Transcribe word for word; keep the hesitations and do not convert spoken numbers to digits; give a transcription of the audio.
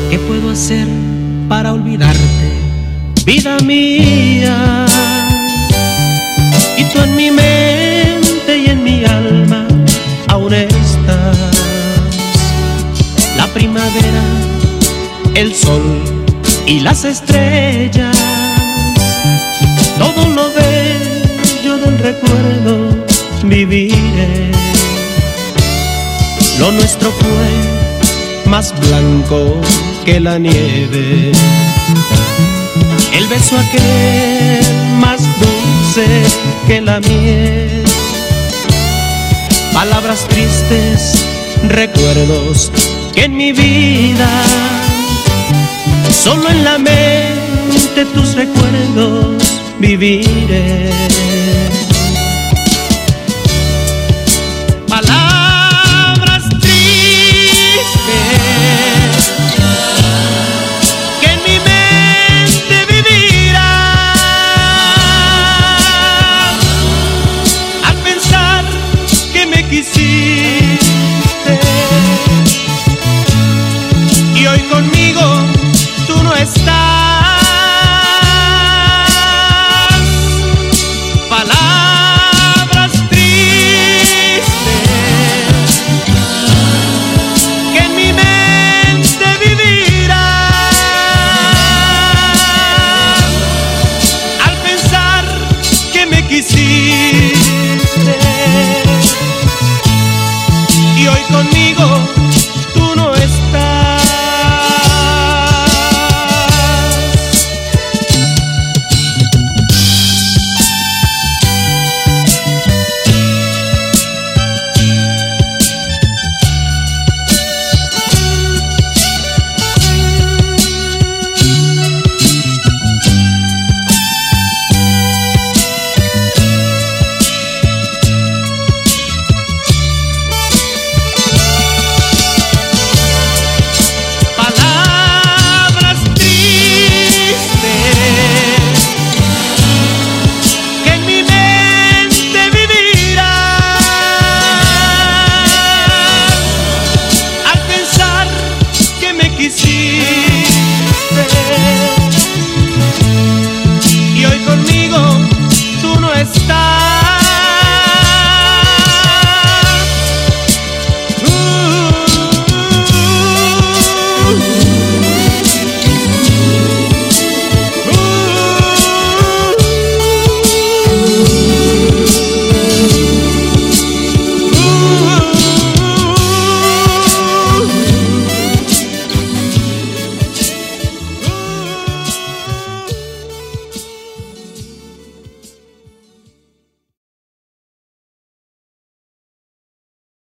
¿Qué puedo hacer para olvidarte, vida mía? Y tú en mi mente y en mi alma aún estás. La primavera, el sol y las estrellas, todo lo bello del recuerdo viviré. Lo nuestro fue más blanco que la nieve, el beso aquel más dulce que la miel. Palabras tristes, recuerdos que en mi vida, solo en la mente tus recuerdos viviré. Palabras tristes que en mi mente vivirán al pensar que me quisiste y hoy conmigo tú no estás. Palabras tristes que en mi mente vivirán al pensar que me quisiste y hoy conmigo tú no estás. Quisiste